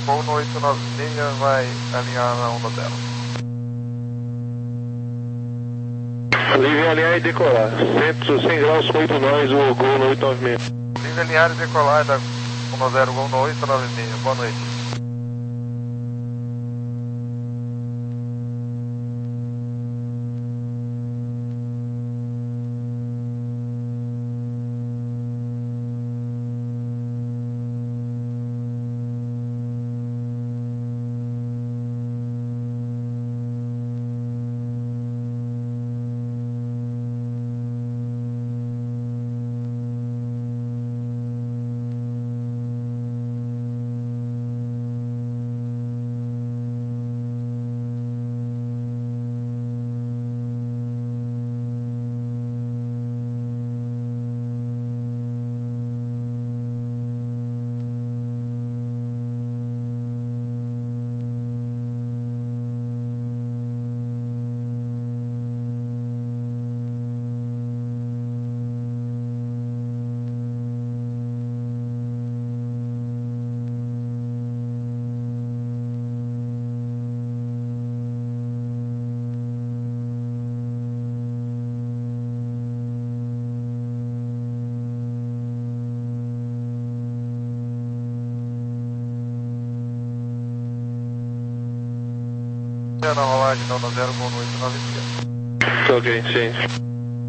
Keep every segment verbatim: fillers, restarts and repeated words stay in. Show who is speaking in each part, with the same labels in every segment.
Speaker 1: Gol no oito nove seis vai alinhar na onda dela.
Speaker 2: Livre alinhar e decolar. cem graus com oito nós, o Gol no oito nove seis.
Speaker 1: Livre alinhar e decolar da um zero Gol no oito nove seis. Boa noite. Na rolagem da onda zero Gol no oito nove seis.
Speaker 2: Ok, sim.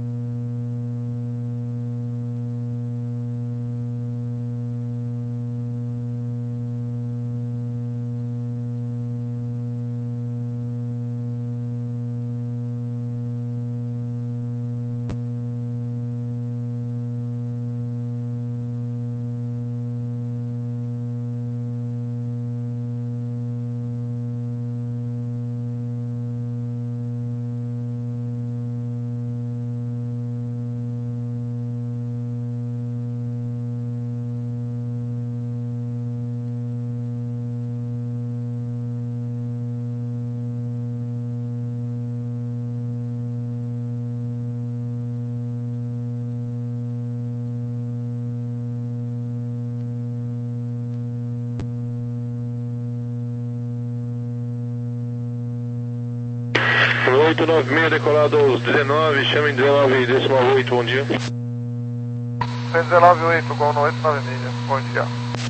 Speaker 2: oito nove seis, decolado aos dezenove, chame dezenove decimal oito, bom dia.
Speaker 1: dezenove oito, Gol no oito nove seis, bom dia.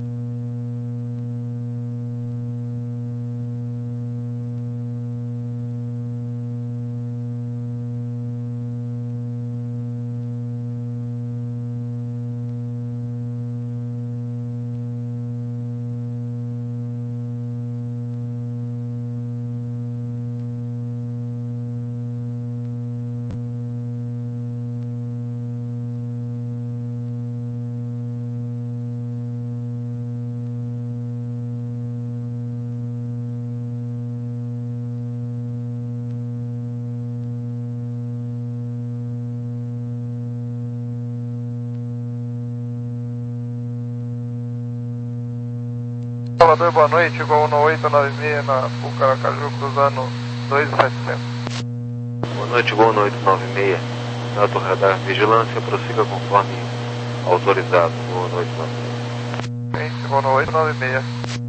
Speaker 1: Salvador, boa noite, Gol no oito nove seis na Pucaracaju, cruzando dois mil e setecentos.
Speaker 3: Boa noite, Gol no oito nove seis, dado radar, vigilância, prossiga conforme autorizado, Gol no oito nove seis.
Speaker 1: Gente, Gol no oito nove seis.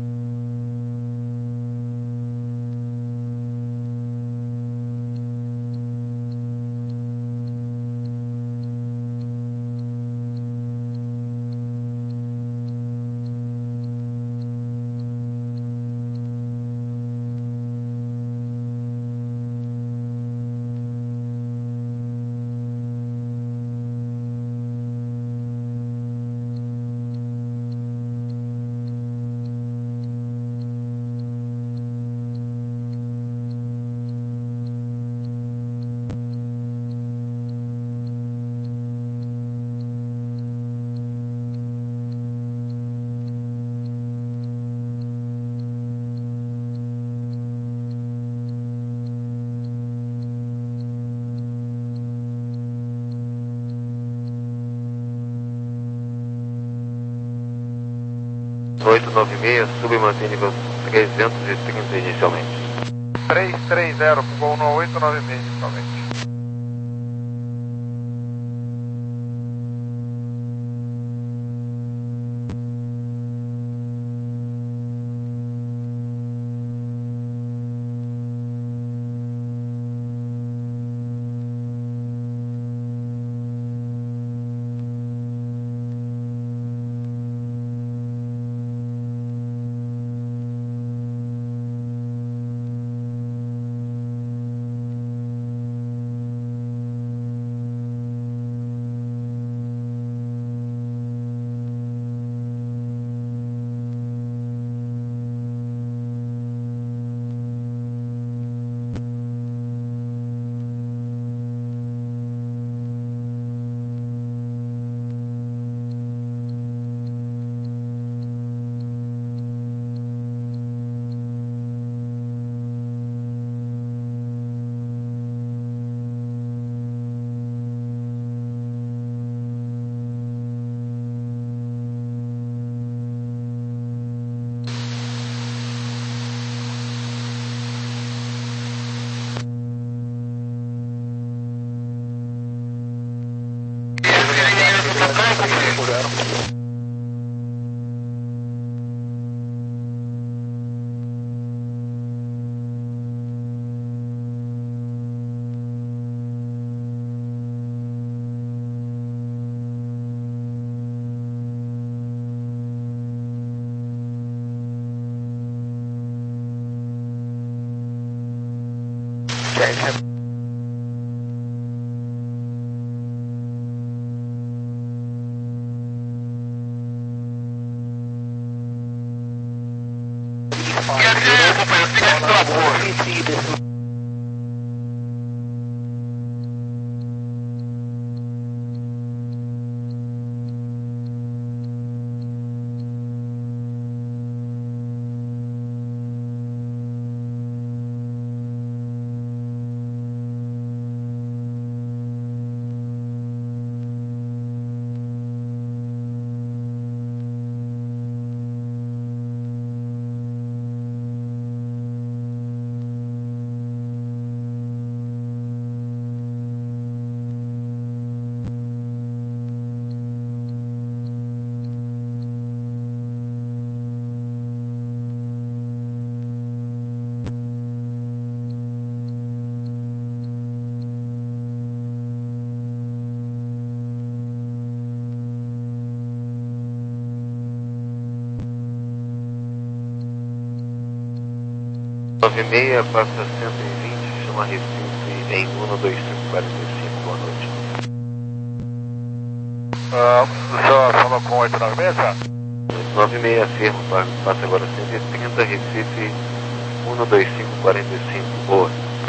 Speaker 3: oito nove seis, sub e mantém nível trezentos e trinta inicialmente.
Speaker 1: trezentos e trinta, Gol no oito nove seis inicialmente.
Speaker 4: cinco zero.
Speaker 3: nove seis, passa cento e vinte, chama Recife em um dois cinco quatro cinco, boa noite.
Speaker 1: Ah, o senhor falou com oito nove seis, senhor?
Speaker 3: nove seis, afirmo, passa agora cento e trinta, Recife um dois cinco quatro cinco, boa.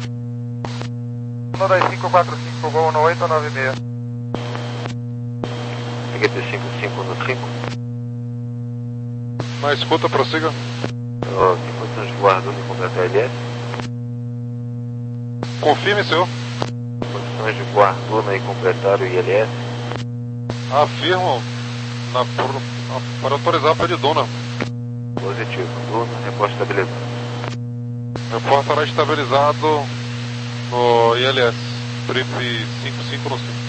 Speaker 1: um dois cinco quatro cinco, gol no oito nove seis.
Speaker 3: cinquenta e cinco, cinco no cinco.
Speaker 4: Na escuta, prossiga.
Speaker 3: Oh, tem condições de guardando e completar L S?
Speaker 4: Confirme, senhor.
Speaker 3: Condições de guarduna e completar o I L S?
Speaker 4: Afirmo na, por, para autorizar a Duna.
Speaker 3: Positivo. Duna, reporte estabilizado.
Speaker 4: Reporte estará estabilizado no I L S. Brief cinco cinco no cinco.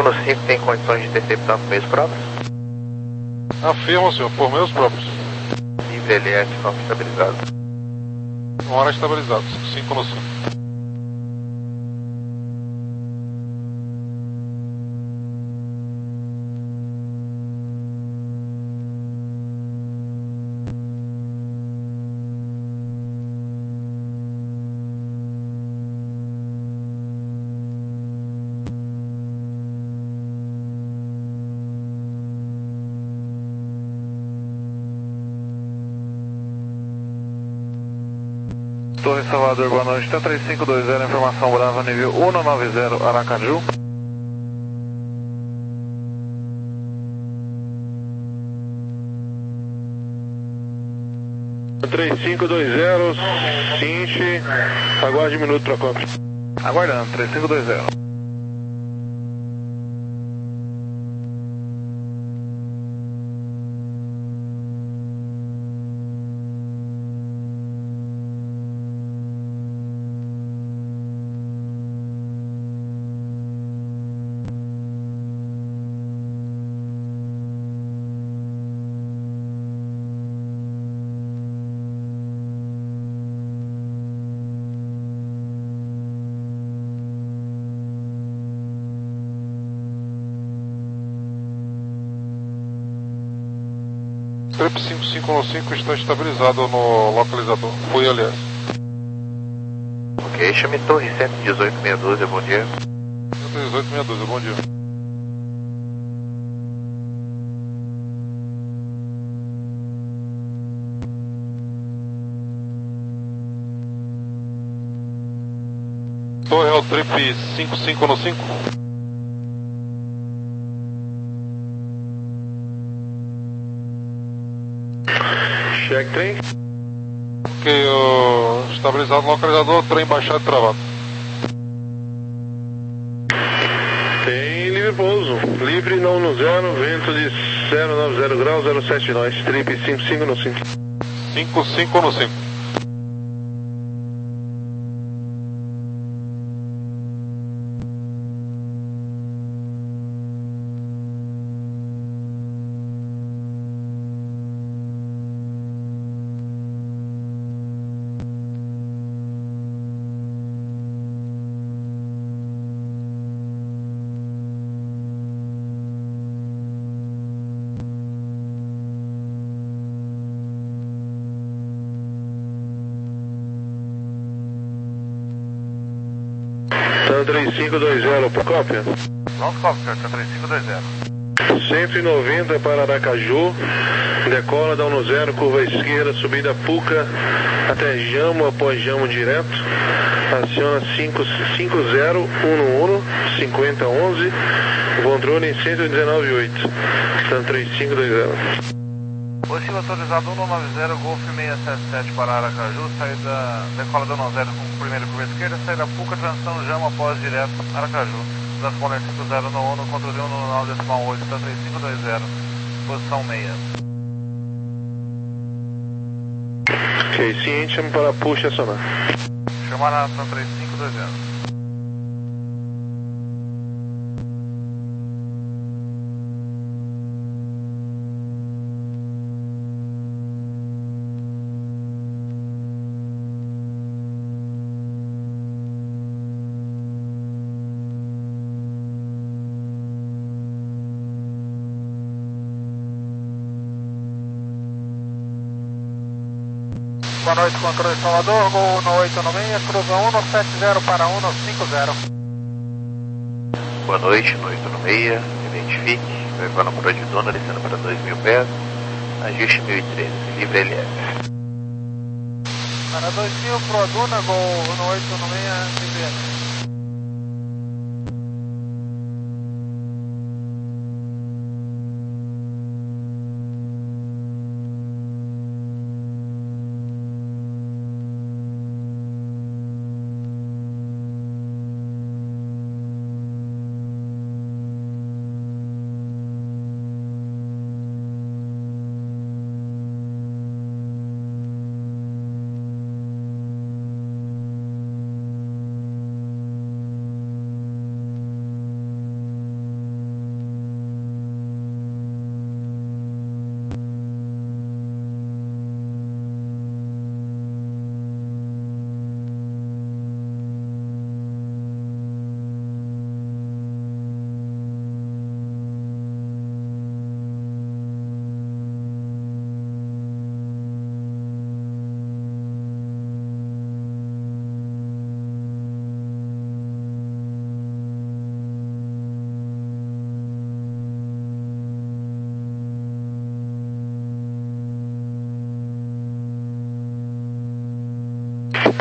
Speaker 3: no cinco tem condições de interceptar por meios próprios?
Speaker 4: Afirmo, senhor, por meios próprios.
Speaker 3: Livre L S, campo estabilizado.
Speaker 4: Uma hora estabilizado, cinco cinco no cinco.
Speaker 1: Torre Salvador, boa noite. T três cinco dois zero, informação Brava, nível cento e noventa, Aracaju.
Speaker 2: três cinco dois zero, Cinche, aguarde um minuto para compra.
Speaker 1: Aguardando, três cinco dois zero.
Speaker 4: Trip cinco cinco no cinco está estabilizado no localizador. Fui, aliás.
Speaker 3: Ok, chame Torre cento e dezoito meia dúzia, bom dia.
Speaker 4: cento e dezoito meia dúzia, bom dia. Torre ao Trip cinco cinco no cinco.
Speaker 2: Check trem.
Speaker 4: Ok, uh, estabilizado no localizador, trem baixado e travado.
Speaker 2: Tem livre pouso. Livre não no zero, vento de zero nove zero graus, zero sete nós. Trip cinco cinco no cinco.
Speaker 4: cinco cinco no cinco.
Speaker 2: T três cinco dois zero, por cópia.
Speaker 1: Nosso cópia, senhor, T três cinco dois zero.
Speaker 2: cento e noventa para Aracaju, decola da um zero, curva esquerda, subida Puca, até Jamo, após Jamo direto, aciona cinco zero um um, cinco zero um um, controle em cento e dezenove ponto oito, T três cinco dois zero.
Speaker 1: Positivo autorizado cento e noventa, Golf seiscentos e setenta e sete para Aracaju, saída decola da um zero com primeira curva esquerda, saída Puca, transição Jamo, após direto, Aracaju. Transpondente cinco zero um um, controle um nove decimal oito, T três cinco dois zero, posição meia.
Speaker 2: Ok, ciente, chama para push e acionar.
Speaker 1: Chamar na T três cinco dois zero. Boa noite, controle Salvador, Gol no oito nove seis, cruza um sete zero para um cinco zero.
Speaker 3: Boa noite, no oito nove seis, identifique, levando para de dona, descendo para dois mil pés, ajuste mil e treze, livre L S.
Speaker 1: Para dois mil, pro Aduna, Gol no oito nove seis, livre L S.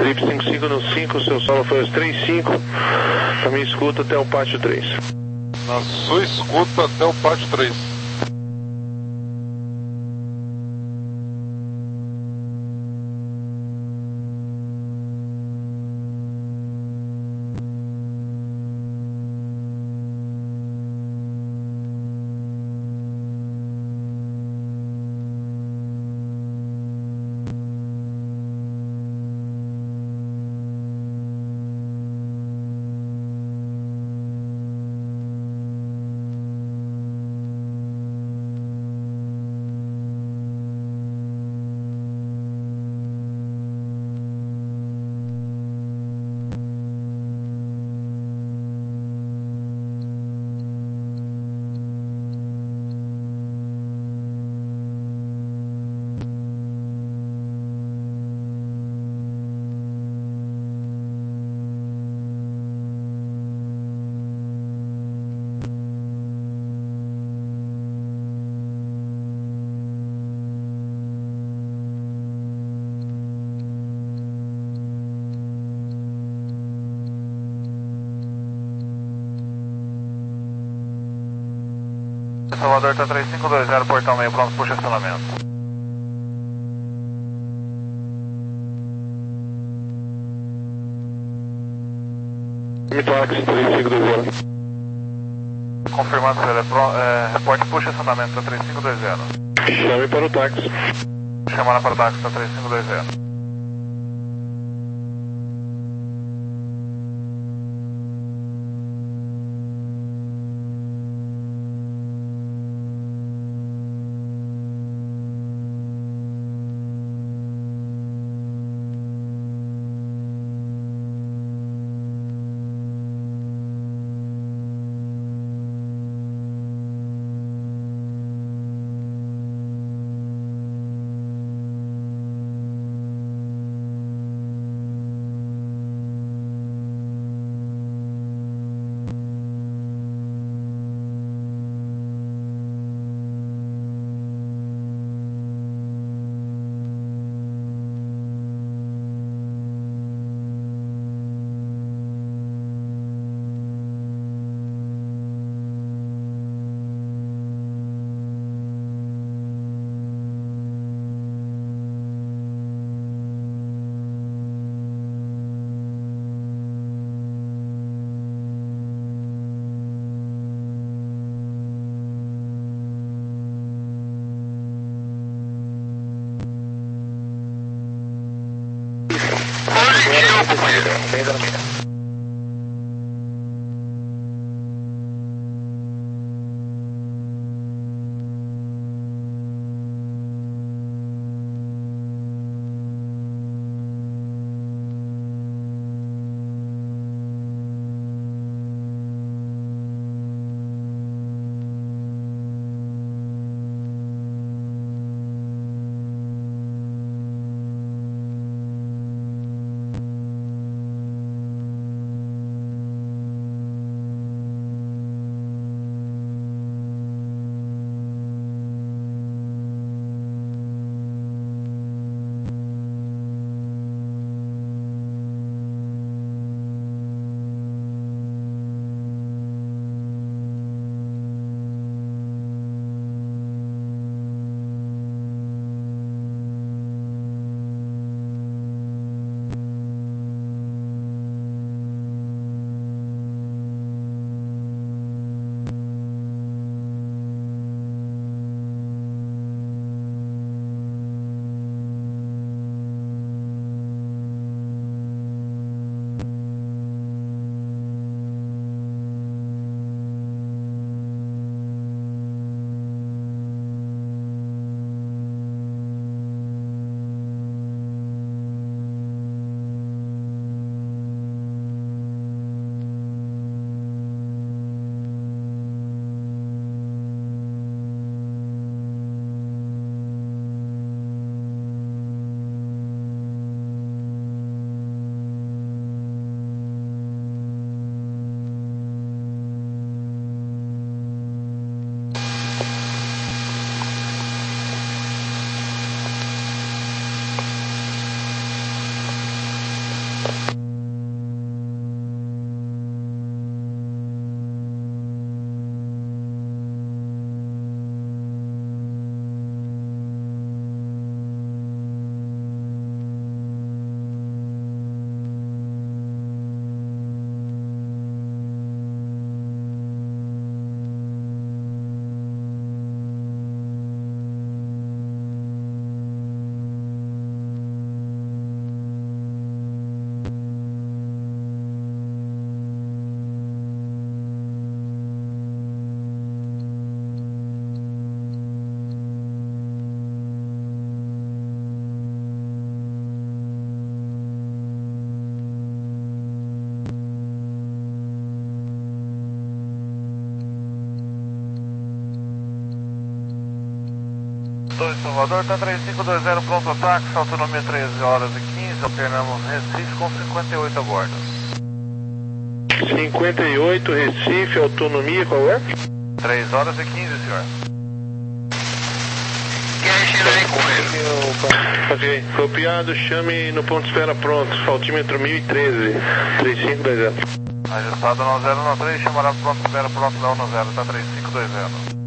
Speaker 2: Trip cinco cinco no cinco, seu solo foi aos três cinco, a minha escuta até o pátio três.
Speaker 4: Na sua escuta até o pátio três.
Speaker 1: Salvador está três cinco dois zero, portão meio pronto para o estacionamento.
Speaker 2: Táxi três cinco dois zero.
Speaker 1: Confirmando, senhor, é, pro, é, reporte para o estacionamento da três cinco dois zero.
Speaker 2: Chame para o táxi.
Speaker 1: Chamada para o táxi da três cinco dois zero. dois Salvador, tá três cinco dois zero, pronto ataque, autonomia treze horas e quinze, alternamos Recife com cinquenta e oito a bordo.
Speaker 2: cinquenta e oito, Recife, autonomia, qual é?
Speaker 1: três horas e quinze, senhor.
Speaker 2: Ok, copiado, chame no ponto de espera pronto, altímetro mil e treze, três cinco dois zero.
Speaker 1: Ajustado no zero no três, chamará pronto de espera pronto da um zero, tá três cinco dois zero.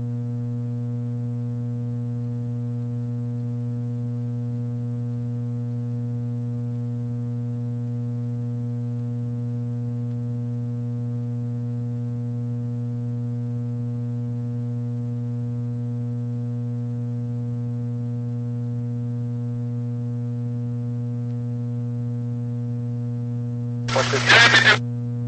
Speaker 1: Pode ser.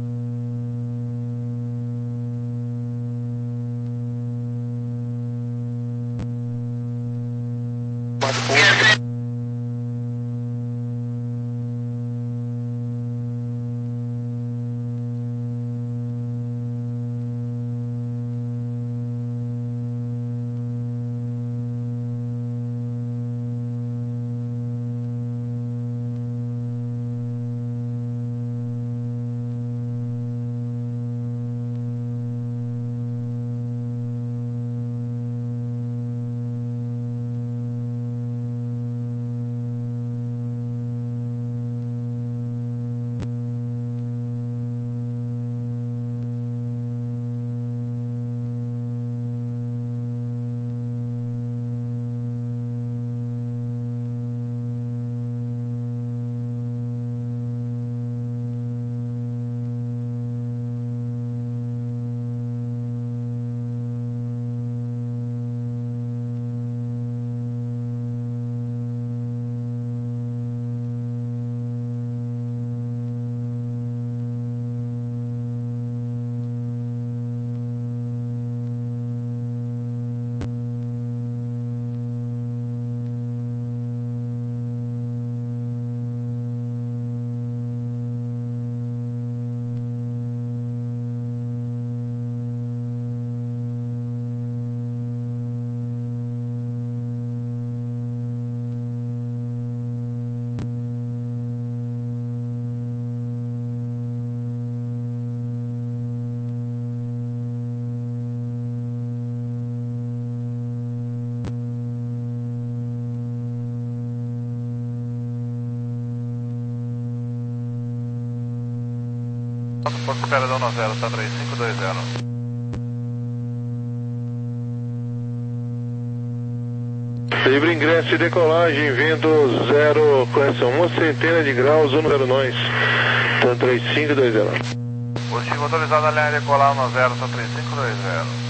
Speaker 1: Ponto de espera da um zero, tá três cinco dois zero.
Speaker 2: Livre ingresso e decolagem, vento zero, correção, uma centena de graus, um zero nós, tá três cinco dois zero.
Speaker 1: Positivo autorizado a linha decolar um zero, tá três cinco dois zero.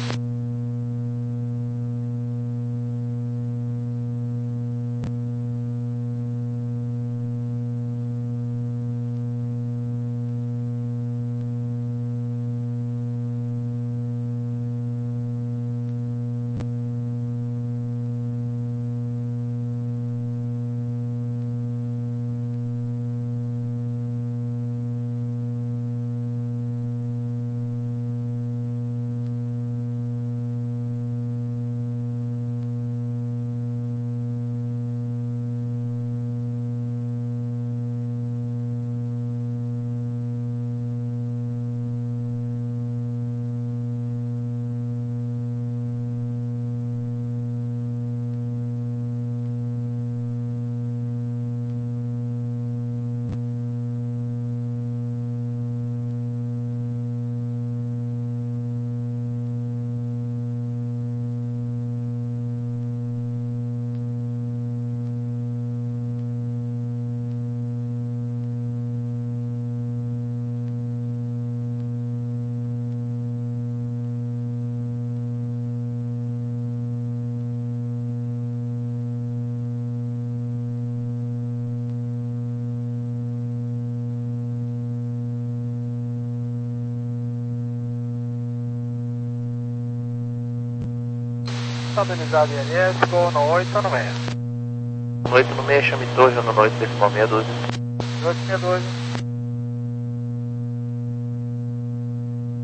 Speaker 1: Estabilizado em L S, gol no oito no seis.
Speaker 3: oito no seis, chame torre no oito, decimal meia dúzia.
Speaker 1: oito meia dúzia.